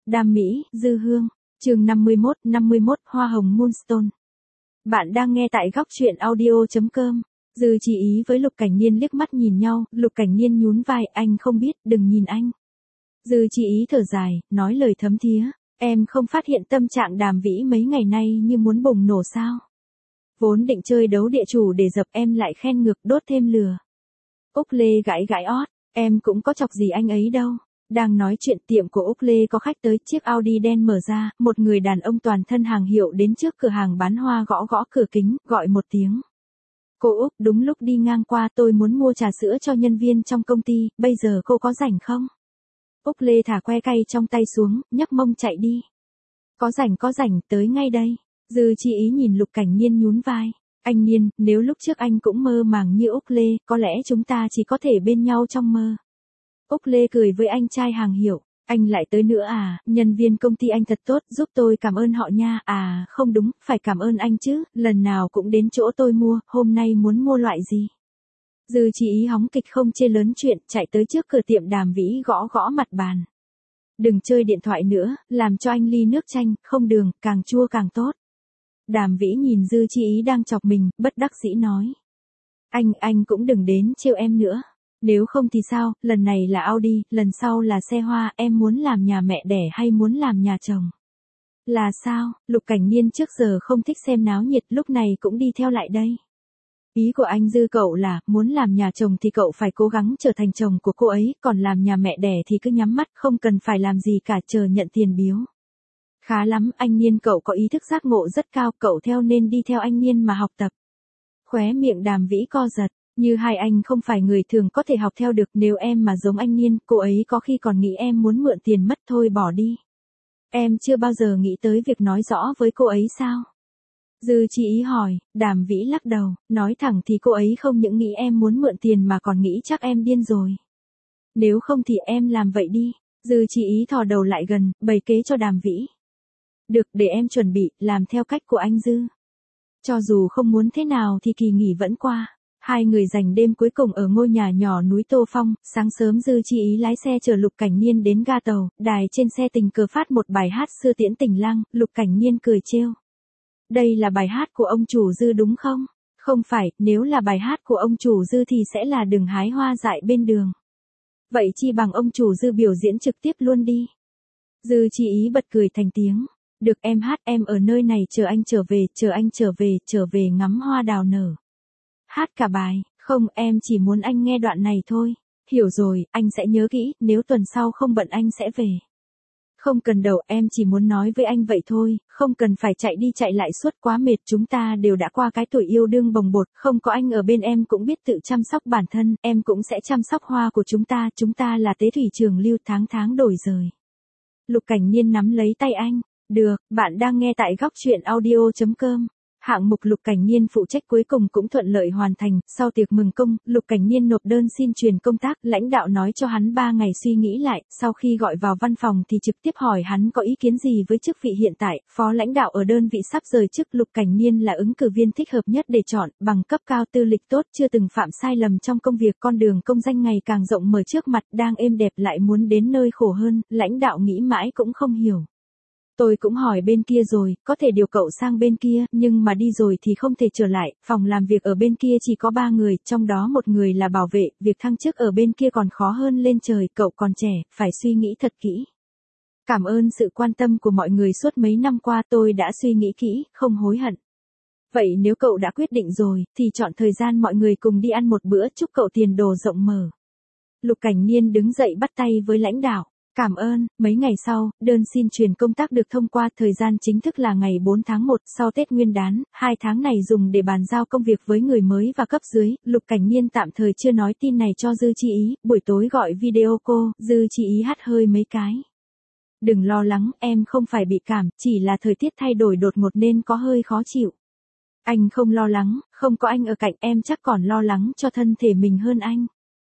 Đam mỹ, Dư Hương. Chương 51, Hoa hồng Moonstone. Bạn đang nghe tại góc truyện audio.com. Dư Chỉ Ý với Lục Cảnh Niên liếc mắt nhìn nhau, Lục Cảnh Niên nhún vai, anh không biết, đừng nhìn anh. Dư Chỉ Ý thở dài, nói lời thấm thía, em không phát hiện tâm trạng Đàm Vĩ mấy ngày nay như muốn bùng nổ sao? Vốn định chơi đấu địa chủ để dập em lại khen ngược đốt thêm lửa. Úc Lê gãi gãi ót, em cũng có chọc gì anh ấy đâu. Đang nói chuyện tiệm của Úc Lê có khách tới, chiếc Audi đen mở ra, một người đàn ông toàn thân hàng hiệu đến trước cửa hàng bán hoa gõ gõ cửa kính, gọi một tiếng. Cô Úc, đúng lúc đi ngang qua, tôi muốn mua trà sữa cho nhân viên trong công ty, bây giờ cô có rảnh không? Úc Lê thả que cay trong tay xuống, nhấc mông chạy đi. Có rảnh, tới ngay đây. Dư Chỉ Ý nhìn Lục Cảnh Niên nhún vai. Anh Niên, nếu lúc trước anh cũng mơ màng như Úc Lê, có lẽ chúng ta chỉ có thể bên nhau trong mơ. Úc Lê cười với anh trai hàng hiệu. Anh lại tới nữa à, nhân viên công ty anh thật tốt, giúp tôi cảm ơn họ nha. À, không đúng, phải cảm ơn anh chứ, lần nào cũng đến chỗ tôi mua, hôm nay muốn mua loại gì? Dư Chỉ Ý hóng kịch không chê lớn chuyện, chạy tới trước cửa tiệm Đàm Vĩ gõ gõ mặt bàn. Đừng chơi điện thoại nữa, làm cho anh ly nước chanh, không đường, càng chua càng tốt. Đàm Vĩ nhìn Dư Chỉ Ý đang chọc mình, bất đắc dĩ nói. Anh cũng đừng đến trêu em nữa. Nếu không thì sao, lần này là Audi, lần sau là xe hoa, em muốn làm nhà mẹ đẻ hay muốn làm nhà chồng? Là sao, Lục Cảnh Niên trước giờ không thích xem náo nhiệt, lúc này cũng đi theo lại đây. Ý của anh Dư cậu là, muốn làm nhà chồng thì cậu phải cố gắng trở thành chồng của cô ấy, còn làm nhà mẹ đẻ thì cứ nhắm mắt, không cần phải làm gì cả, chờ nhận tiền biếu. Khá lắm, anh Niên cậu có ý thức giác ngộ rất cao, cậu theo nên đi theo anh Niên mà học tập. Khóe miệng Đàm Vĩ co giật. Như hai anh không phải người thường có thể học theo được, nếu em mà giống anh Niên, cô ấy có khi còn nghĩ em muốn mượn tiền mất thôi bỏ đi. Em chưa bao giờ nghĩ tới việc nói rõ với cô ấy sao? Dư Chỉ Ý hỏi, Đàm Vĩ lắc đầu, nói thẳng thì cô ấy không những nghĩ em muốn mượn tiền mà còn nghĩ chắc em điên rồi. Nếu không thì em làm vậy đi. Dư Chỉ Ý thò đầu lại gần, bày kế cho Đàm Vĩ. Được, để em chuẩn bị, làm theo cách của anh Dư. Cho dù không muốn thế nào thì kỳ nghỉ vẫn qua. Hai người dành đêm cuối cùng ở ngôi nhà nhỏ núi Tô Phong, sáng sớm Dư Chỉ Ý lái xe chở Lục Cảnh Niên đến ga tàu, đài trên xe tình cờ phát một bài hát xưa tiễn tình lang, Lục Cảnh Niên cười trêu. Đây là bài hát của ông chủ Dư đúng không? Không phải, nếu là bài hát của ông chủ Dư thì sẽ là Đừng hái hoa dại bên đường. Vậy chi bằng ông chủ Dư biểu diễn trực tiếp luôn đi. Dư Chỉ Ý bật cười thành tiếng. Được em hát, em ở nơi này chờ anh trở về ngắm hoa đào nở. Hát cả bài, không em chỉ muốn anh nghe đoạn này thôi. Hiểu rồi, anh sẽ nhớ kỹ, nếu tuần sau không bận anh sẽ về. Không cần đâu, em chỉ muốn nói với anh vậy thôi, không cần phải chạy đi chạy lại suốt quá mệt, chúng ta đều đã qua cái tuổi yêu đương bồng bột, không có anh ở bên em cũng biết tự chăm sóc bản thân, em cũng sẽ chăm sóc hoa của chúng ta là tế thủy trường lưu tháng tháng đổi rời. Lục Cảnh Niên nắm lấy tay anh, được, bạn đang nghe tại góc truyện audio.com. Hạng mục Lục Cảnh Niên phụ trách cuối cùng cũng thuận lợi hoàn thành, sau tiệc mừng công, Lục Cảnh Niên nộp đơn xin truyền công tác, lãnh đạo nói cho hắn 3 ngày suy nghĩ lại, sau khi gọi vào văn phòng thì trực tiếp hỏi hắn có ý kiến gì với chức vị hiện tại, phó lãnh đạo ở đơn vị sắp rời chức, Lục Cảnh Niên là ứng cử viên thích hợp nhất để chọn, bằng cấp cao, tư lịch tốt, chưa từng phạm sai lầm trong công việc, con đường công danh ngày càng rộng mở trước mặt, đang êm đẹp lại muốn đến nơi khổ hơn, lãnh đạo nghĩ mãi cũng không hiểu. Tôi cũng hỏi bên kia rồi, có thể điều cậu sang bên kia, nhưng mà đi rồi thì không thể trở lại, phòng làm việc ở bên kia chỉ có 3 người, trong đó một người là bảo vệ, việc thăng chức ở bên kia còn khó hơn lên trời, cậu còn trẻ, phải suy nghĩ thật kỹ. Cảm ơn sự quan tâm của mọi người suốt mấy năm qua, tôi đã suy nghĩ kỹ, không hối hận. Vậy nếu cậu đã quyết định rồi, thì chọn thời gian mọi người cùng đi ăn một bữa, chúc cậu tiền đồ rộng mở. Lục Cảnh Niên đứng dậy bắt tay với lãnh đạo. Cảm ơn, mấy ngày sau, đơn xin truyền công tác được thông qua, thời gian chính thức là ngày 4 tháng 1, sau Tết Nguyên đán, 2 tháng này dùng để bàn giao công việc với người mới và cấp dưới, Lục Cảnh Niên tạm thời chưa nói tin này cho Dư Chỉ Ý, buổi tối gọi video cô, Dư Chỉ Ý hắt hơi mấy cái. Đừng lo lắng, em không phải bị cảm, chỉ là thời tiết thay đổi đột ngột nên có hơi khó chịu. Anh không lo lắng, không có anh ở cạnh em chắc còn lo lắng cho thân thể mình hơn anh.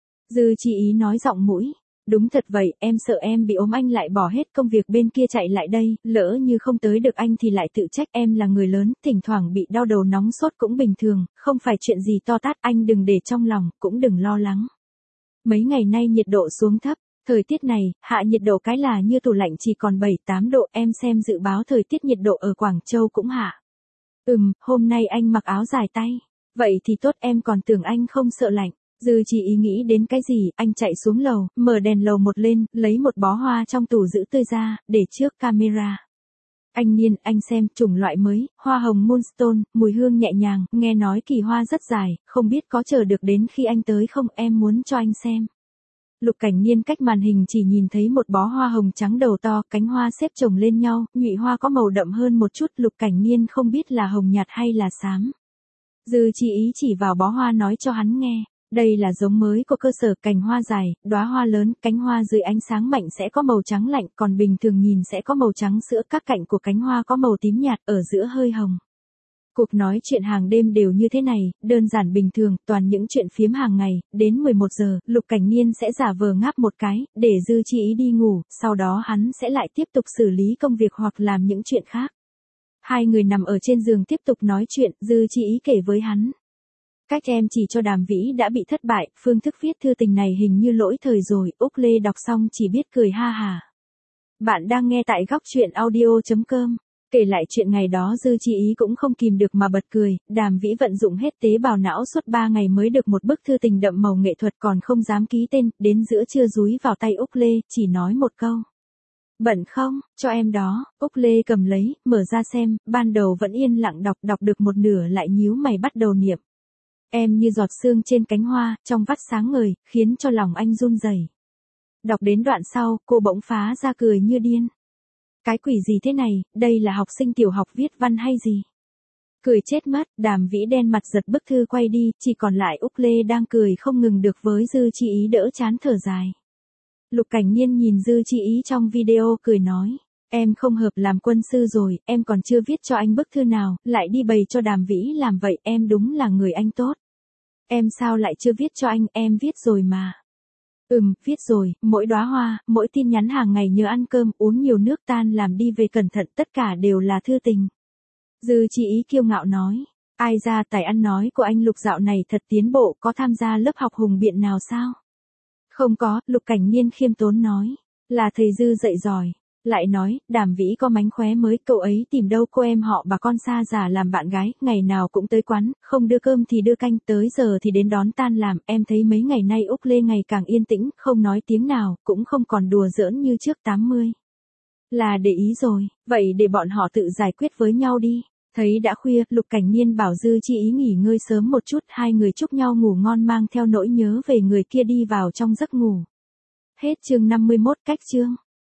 Dư Chỉ Ý nói giọng mũi. Đúng thật vậy, em sợ em bị ốm anh lại bỏ hết công việc bên kia chạy lại đây, lỡ như không tới được anh thì lại tự trách, em là người lớn, thỉnh thoảng bị đau đầu nóng sốt cũng bình thường, không phải chuyện gì to tát, anh đừng để trong lòng, cũng đừng lo lắng. Mấy ngày nay nhiệt độ xuống thấp, Thời tiết này, hạ nhiệt độ cái là như tủ lạnh chỉ còn 7-8 độ, em xem dự báo thời tiết nhiệt độ ở Quảng Châu cũng hạ. Hôm nay anh mặc áo dài tay. Vậy thì tốt, em còn tưởng anh không sợ lạnh. Dư Chi Ý nghĩ đến cái gì, anh chạy xuống lầu, mở đèn lầu một lên, lấy một bó hoa trong tủ giữ tươi ra, để trước camera. Anh Niên, anh xem, chủng loại mới, hoa hồng Moonstone, mùi hương nhẹ nhàng, nghe nói kỳ hoa rất dài, không biết có chờ được đến khi anh tới không, em muốn cho anh xem. Lục Cảnh Niên cách màn hình chỉ nhìn thấy một bó hoa hồng trắng đầu to, cánh hoa xếp chồng lên nhau, nhụy hoa có màu đậm hơn một chút, Lục Cảnh Niên không biết là hồng nhạt hay là xám. Dư Chi Ý chỉ vào bó hoa nói cho hắn nghe, đây là giống mới của cơ sở, cành hoa dài, đóa hoa lớn, cánh hoa dưới ánh sáng mạnh sẽ có màu trắng lạnh, còn bình thường nhìn sẽ có màu trắng sữa, các cạnh của cánh hoa có màu tím nhạt, ở giữa hơi hồng. Cuộc nói chuyện hàng đêm đều như thế này, đơn giản bình thường, toàn những chuyện phiếm hàng ngày, đến 11 giờ, Lục Cảnh Niên sẽ giả vờ ngáp một cái, để Dư Chi Ý đi ngủ, sau đó hắn sẽ lại tiếp tục xử lý công việc hoặc làm những chuyện khác. Hai người nằm ở trên giường tiếp tục nói chuyện, Dư Chi Ý kể với hắn. Cách em chỉ cho Đàm Vĩ đã bị thất bại, phương thức viết thư tình này hình như lỗi thời rồi, Úc Lê đọc xong chỉ biết cười ha hà. Bạn đang nghe tại góc truyện audio.com. Kể lại chuyện ngày đó Dư Chi Ý cũng không kìm được mà bật cười, Đàm Vĩ vận dụng hết tế bào não suốt 3 ngày mới được một bức thư tình đậm màu nghệ thuật còn không dám ký tên, đến giữa trưa dúi vào tay Úc Lê, chỉ nói một câu. Bận không, cho em đó, Úc Lê cầm lấy, mở ra xem, ban đầu vẫn yên lặng đọc được một nửa lại nhíu mày bắt đầu niệm. Em như giọt sương trên cánh hoa, trong vắt sáng ngời, khiến cho lòng anh run rẩy. Đọc đến đoạn sau, cô bỗng phá ra cười như điên. Cái quỷ gì thế này, đây là học sinh tiểu học viết văn hay gì? Cười chết mất, Đàm Vĩ đen mặt giật bức thư quay đi, chỉ còn lại Úc Lê đang cười không ngừng được với Dư Chi Ý đỡ chán thở dài. Lục Cảnh Niên nhìn Dư Chi Ý trong video cười nói, em không hợp làm quân sư rồi, em còn chưa viết cho anh bức thư nào, lại đi bày cho Đàm Vĩ làm vậy, em đúng là người anh tốt. Em sao lại chưa viết cho anh, em viết rồi mà. Viết rồi, mỗi đóa hoa, mỗi tin nhắn hàng ngày nhớ ăn cơm, uống nhiều nước, tan làm đi về cẩn thận, tất cả đều là thư tình. Dư Chi Ý kiêu ngạo nói, ai ra tài ăn nói của anh Lục dạo này thật tiến bộ, có tham gia lớp học hùng biện nào sao? Không có, Lục Cảnh Niên khiêm tốn nói, là thầy Dư dạy giỏi. Lại nói, Đàm Vĩ có mánh khóe mới, cậu ấy tìm đâu cô em họ bà con xa già làm bạn gái, ngày nào cũng tới quán, không đưa cơm thì đưa canh, tới giờ thì đến đón tan làm, em thấy mấy ngày nay Úc Lê ngày càng yên tĩnh, không nói tiếng nào, cũng không còn đùa giỡn như trước 80. Là để ý rồi, vậy để bọn họ tự giải quyết với nhau đi. Thấy đã khuya, Lục Cảnh Niên bảo Dư Chi Ý nghỉ ngơi sớm một chút, hai người chúc nhau ngủ ngon mang theo nỗi nhớ về người kia đi vào trong giấc ngủ. Hết chương 51, cách chương.